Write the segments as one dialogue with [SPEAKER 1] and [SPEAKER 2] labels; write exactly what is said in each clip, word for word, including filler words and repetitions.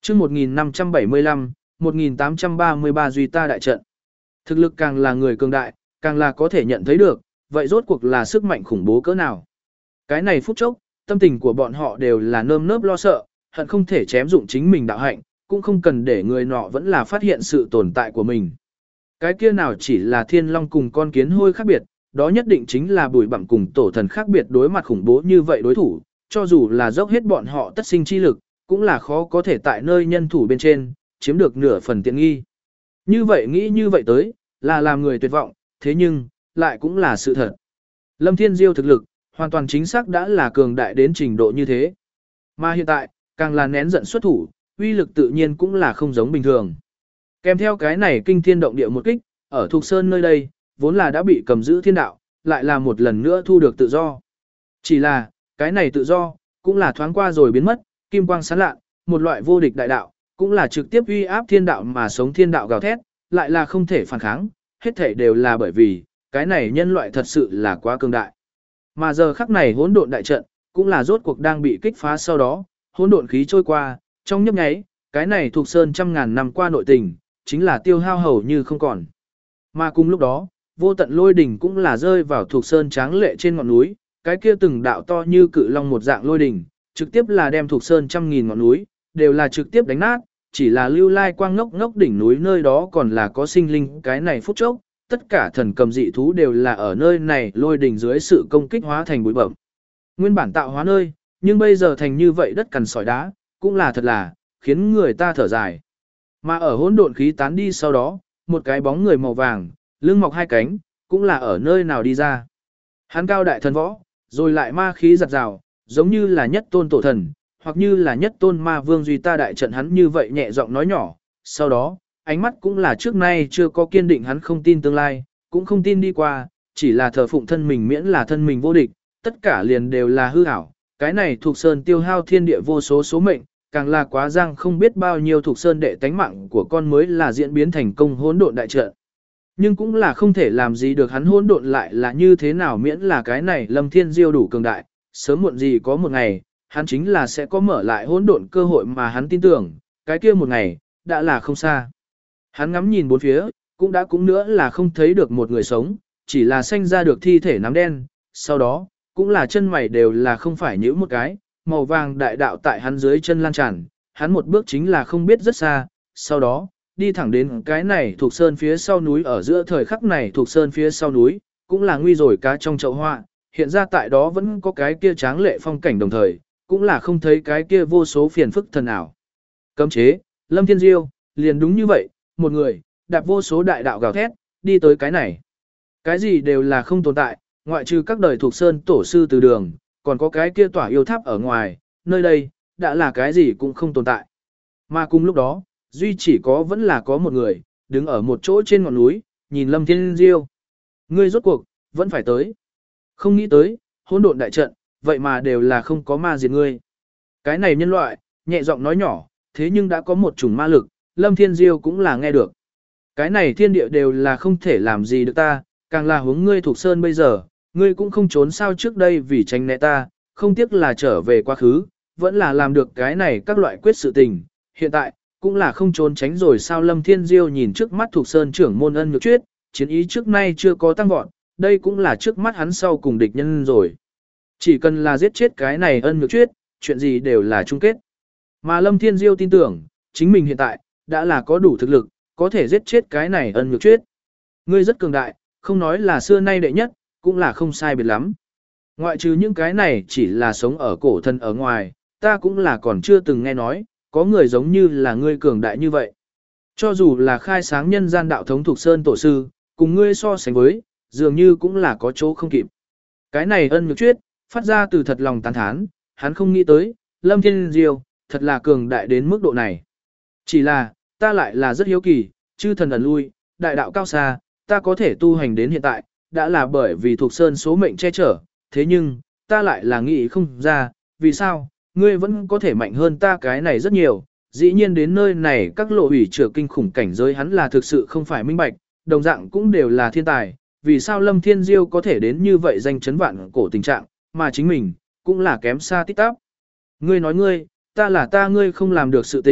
[SPEAKER 1] chương một nghìn năm trăm bảy mươi lăm, một nghìn tám trăm ba mươi ba Duy Ta đại trận. Thực lực càng là người cường đại, càng là có thể nhận thấy được, vậy rốt cuộc là sức mạnh khủng bố cỡ nào. Cái này phút chốc, tâm tình của bọn họ đều là nơm nớp lo sợ, hận không thể chém dụng chính mình đạo hạnh, cũng không cần để người nọ vẫn là phát hiện sự tồn tại của mình. Cái kia nào chỉ là thiên long cùng con kiến hôi khác biệt, đó nhất định chính là bùi bặm cùng tổ thần khác biệt đối mặt khủng bố như vậy đối thủ, cho dù là dốc hết bọn họ tất sinh chi lực, cũng là khó có thể tại nơi nhân thủ bên trên, chiếm được nửa phần tiện nghi. Như vậy nghĩ như vậy tới, là làm người tuyệt vọng, thế nhưng, lại cũng là sự thật. Lâm Thiên Diêu thực lực, hoàn toàn chính xác đã là cường đại đến trình độ như thế. Mà hiện tại, càng là nén giận xuất thủ, uy lực tự nhiên cũng là không giống bình thường. Kèm theo cái này kinh thiên động địa một kích, ở Thục Sơn nơi đây, vốn là đã bị cầm giữ thiên đạo, lại là một lần nữa thu được tự do. Chỉ là, cái này tự do, cũng là thoáng qua rồi biến mất, kim quang sáng lạ, một loại vô địch đại đạo, cũng là trực tiếp uy áp thiên đạo mà sống thiên đạo gào thét, lại là không thể phản kháng, hết thể đều là bởi vì, cái này nhân loại thật sự là quá cường đại. Mà giờ khắc này hỗn độn đại trận, cũng là rốt cuộc đang bị kích phá sau đó, hỗn độn khí trôi qua, trong nhấp nháy, cái này thuộc sơn trăm ngàn năm qua nội tình, chính là tiêu hao hầu như không còn. Mà cùng lúc đó, vô tận lôi đỉnh cũng là rơi vào thuộc sơn tráng lệ trên ngọn núi, cái kia từng đạo to như cự long một dạng lôi đỉnh, trực tiếp là đem thuộc sơn trăm nghìn ngọn núi, đều là trực tiếp đánh nát, chỉ là lưu lai quang ngốc ngốc đỉnh núi nơi đó còn là có sinh linh, cái này phút chốc, tất cả thần cầm dị thú đều là ở nơi này lôi đỉnh dưới sự công kích hóa thành bụi bẩm. Nguyên bản tạo hóa nơi, nhưng bây giờ thành như vậy đất cằn sỏi đá, cũng là thật là, khiến người ta thở dài. Mà ở hỗn độn khí tán đi sau đó, một cái bóng người màu vàng, lưng mọc hai cánh, cũng là ở nơi nào đi ra. Hắn cao đại thần võ, rồi lại ma khí giật rào, giống như là nhất tôn tổ thần, hoặc như là nhất tôn ma vương Duy Ta đại trận. Hắn như vậy nhẹ giọng nói nhỏ, sau đó, ánh mắt cũng là trước nay chưa có kiên định, hắn không tin tương lai, cũng không tin đi qua, chỉ là thờ phụng thân mình miễn là thân mình vô địch, tất cả liền đều là hư ảo. Cái này thuộc sơn tiêu hao thiên địa vô số số mệnh, càng là quá giang không biết bao nhiêu thuộc sơn đệ tánh mạng của con mới là diễn biến thành công hỗn độn đại trận. Nhưng cũng là không thể làm gì được hắn, hỗn độn lại là như thế nào, miễn là cái này Lâm Thiên Diêu đủ cường đại, sớm muộn gì có một ngày, hắn chính là sẽ có mở lại hỗn độn cơ hội, mà hắn tin tưởng, cái kia một ngày, đã là không xa. Hắn ngắm nhìn bốn phía, cũng đã cũng nữa là không thấy được một người sống, chỉ là sanh ra được thi thể nám đen, sau đó, cũng là chân mày đều là không phải nhíu một cái, màu vàng đại đạo tại hắn dưới chân lan tràn, hắn một bước chính là không biết rất xa, sau đó, đi thẳng đến cái này thuộc sơn phía sau núi, ở giữa thời khắc này thuộc sơn phía sau núi, cũng là nguy rồi cá trong chậu hoa, hiện ra tại đó vẫn có cái kia tráng lệ phong cảnh, đồng thời, cũng là không thấy cái kia vô số phiền phức thần ảo. Cấm chế, Lâm Thiên Diêu, liền đúng như vậy, một người, đạp vô số đại đạo gào thét, đi tới cái này. Cái gì đều là không tồn tại, ngoại trừ các đời thuộc sơn tổ sư từ đường, còn có cái kia tỏa yêu tháp ở ngoài, nơi đây, đã là cái gì cũng không tồn tại. Mà cùng lúc đó, duy chỉ có vẫn là có một người, đứng ở một chỗ trên ngọn núi, nhìn Lâm Thiên Diêu. Ngươi rốt cuộc, vẫn phải tới. Không nghĩ tới, hỗn độn đại trận, vậy mà đều là không có ma diệt ngươi. Cái này nhân loại, nhẹ giọng nói nhỏ, thế nhưng đã có một chủng ma lực, Lâm Thiên Diêu cũng là nghe được. Cái này thiên địa đều là không thể làm gì được ta, càng là hướng ngươi thuộc sơn bây giờ, ngươi cũng không trốn sao trước đây vì tránh né ta, không tiếc là trở về quá khứ, vẫn là làm được cái này các loại quyết sự tình. Hiện tại, cũng là không trốn tránh rồi sao. Lâm Thiên Diêu nhìn trước mắt thuộc sơn trưởng môn Ân Nhược Chuyết, chiến ý trước nay chưa có tăng vọt, đây cũng là trước mắt hắn sau cùng địch nhân rồi. Chỉ cần là giết chết cái này Ân Nhược Chuyết, chuyện gì đều là chung kết. Mà Lâm Thiên Diêu tin tưởng, chính mình hiện tại, đã là có đủ thực lực, có thể giết chết cái này Ân Nhược Chuyết. Ngươi rất cường đại, không nói là xưa nay đệ nhất, cũng là không sai biệt lắm. Ngoại trừ những cái này chỉ là sống ở cổ thần ở ngoài, ta cũng là còn chưa từng nghe nói, có người giống như là ngươi cường đại như vậy. Cho dù là khai sáng nhân gian đạo thống thuộc sơn tổ sư, cùng ngươi so sánh với, dường như cũng là có chỗ không kịp. Cái này Ân Nhược Chuyết, phát ra từ thật lòng tán thán, hắn không nghĩ tới, Lâm Thiên Diêu, thật là cường đại đến mức độ này. Chỉ là, ta lại là rất hiếu kỳ, chư thần ẩn lui, đại đạo cao xa, ta có thể tu hành đến hiện tại, đã là bởi vì thuộc sơn số mệnh che chở, thế nhưng, ta lại là nghĩ không ra, vì sao, ngươi vẫn có thể mạnh hơn ta cái này rất nhiều, dĩ nhiên đến nơi này các lộ hủy trở kinh khủng cảnh giới hắn là thực sự không phải minh bạch, đồng dạng cũng đều là thiên tài, vì sao Lâm Thiên Diêu có thể đến như vậy danh chấn vạn cổ tình trạng, mà chính mình, cũng là kém xa tít tắp. Ngươi nói ngươi, ta là ta, ngươi không làm được sự tình,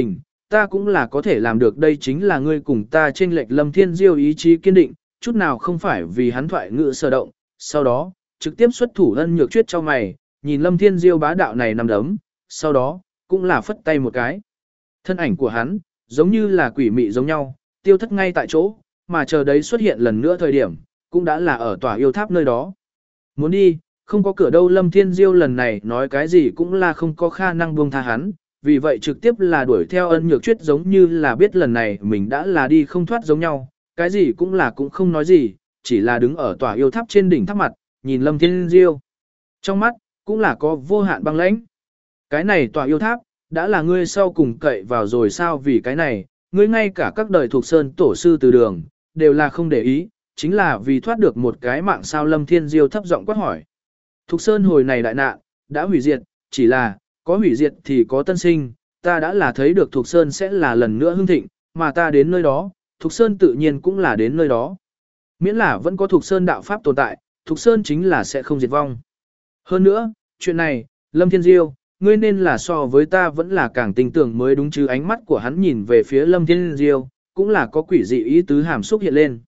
[SPEAKER 1] ta cũng là có thể làm được, đây chính là ngươi cùng ta chênh lệch. Lâm Thiên Diêu ý chí kiên định, chút nào không phải vì hắn thoại ngữ sở động, sau đó, trực tiếp xuất thủ Ân Nhược Chuyết cho mày, nhìn Lâm Thiên Diêu bá đạo này nằm đấm, sau đó, cũng là phất tay một cái. Thân ảnh của hắn, giống như là quỷ mị giống nhau, tiêu thất ngay tại chỗ, mà chờ đấy xuất hiện lần nữa thời điểm, cũng đã là ở tòa yêu tháp nơi đó. Muốn đi, không có cửa đâu. Lâm Thiên Diêu lần này nói cái gì cũng là không có khả năng buông tha hắn, vì vậy trực tiếp là đuổi theo Ân Nhược Chuyết, giống như là biết lần này mình đã là đi không thoát giống nhau, cái gì cũng là cũng không nói gì, chỉ là đứng ở tòa yêu tháp trên đỉnh tháp mặt, nhìn Lâm Thiên Diêu. Trong mắt, cũng là có vô hạn băng lãnh. Cái này tòa yêu tháp, đã là ngươi sau cùng cậy vào rồi sao? Vì cái này, ngươi ngay cả các đời thuộc sơn tổ sư từ đường, đều là không để ý, chính là vì thoát được một cái mạng sao? Lâm Thiên Diêu thấp giọng quát hỏi. Thục sơn hồi này đại nạn, đã hủy diệt, chỉ là, có hủy diệt thì có tân sinh, ta đã là thấy được Thục sơn sẽ là lần nữa hưng thịnh, mà ta đến nơi đó, Thục sơn tự nhiên cũng là đến nơi đó. Miễn là vẫn có Thục sơn đạo pháp tồn tại, Thục sơn chính là sẽ không diệt vong. Hơn nữa, chuyện này, Lâm Thiên Diêu, ngươi nên là so với ta vẫn là càng tin tưởng mới đúng chứ. Ánh mắt của hắn nhìn về phía Lâm Thiên Diêu, cũng là có quỷ dị ý tứ hàm xúc hiện lên.